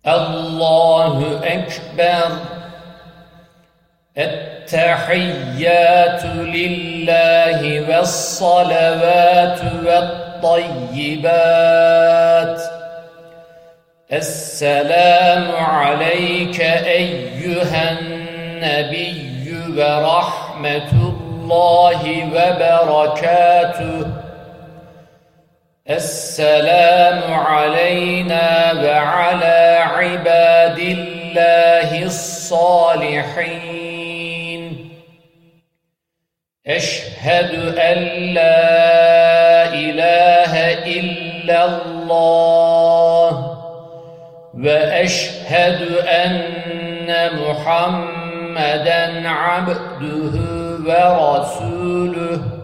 الله أكبر. التحيات لله والصلوات والطيبات. السلام عليك أيها النبي ورحمة الله وبركاته. السلام علينا وعلى عباد الله الصالحين. أشهد أن لا إله إلا الله وأشهد أن محمدًا عبده ورسوله.